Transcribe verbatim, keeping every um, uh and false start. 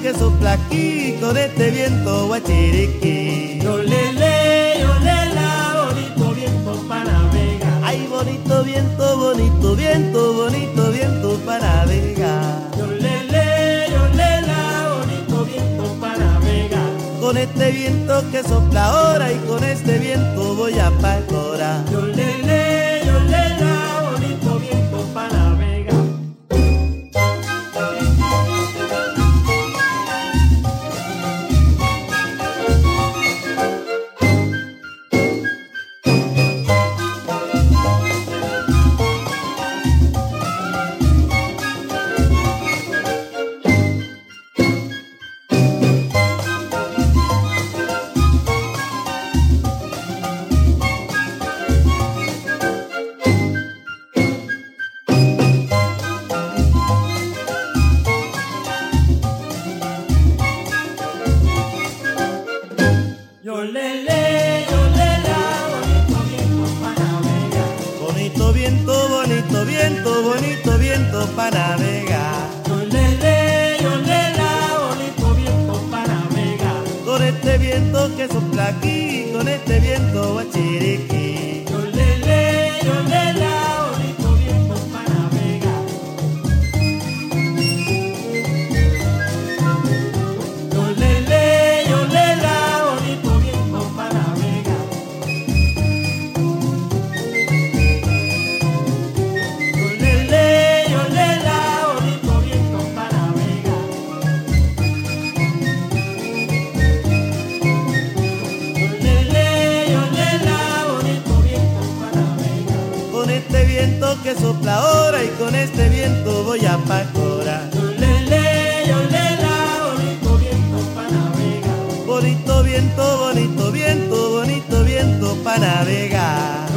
que sopla aquí con este viento guachiriquí. Yo le le, yo le la, bonito viento para navegar. Ay, bonito viento, bonito viento, bonito viento para navegar. Yo le le, yo le la, bonito viento para navegar. Con este viento que sopla ahora y con este viento voy a Pacora. Yo le le, yo le la, bonito viento para navegar. Yo le le, yo le la, bonito viento para navegar. Bonito viento, bonito viento, bonito viento para navegar. Yo le le, yo le la, bonito viento para navegar. Con este viento que sopla aquí, con este viento guachiriquí. Yo le le, yo le la, bonito viento para navegar. Yo le le, yo le la, bonito viento para navegar. Yo le le, yo le la, bonito viento para navegar. Yo le le, yo le la, bonito viento para navegar. Con este viento que sopla ahora y con este viento voy a Pacora. Yo le le, yo le la, bonito viento para navegar. Bonito viento, bonito viento, bonito viento para navegar.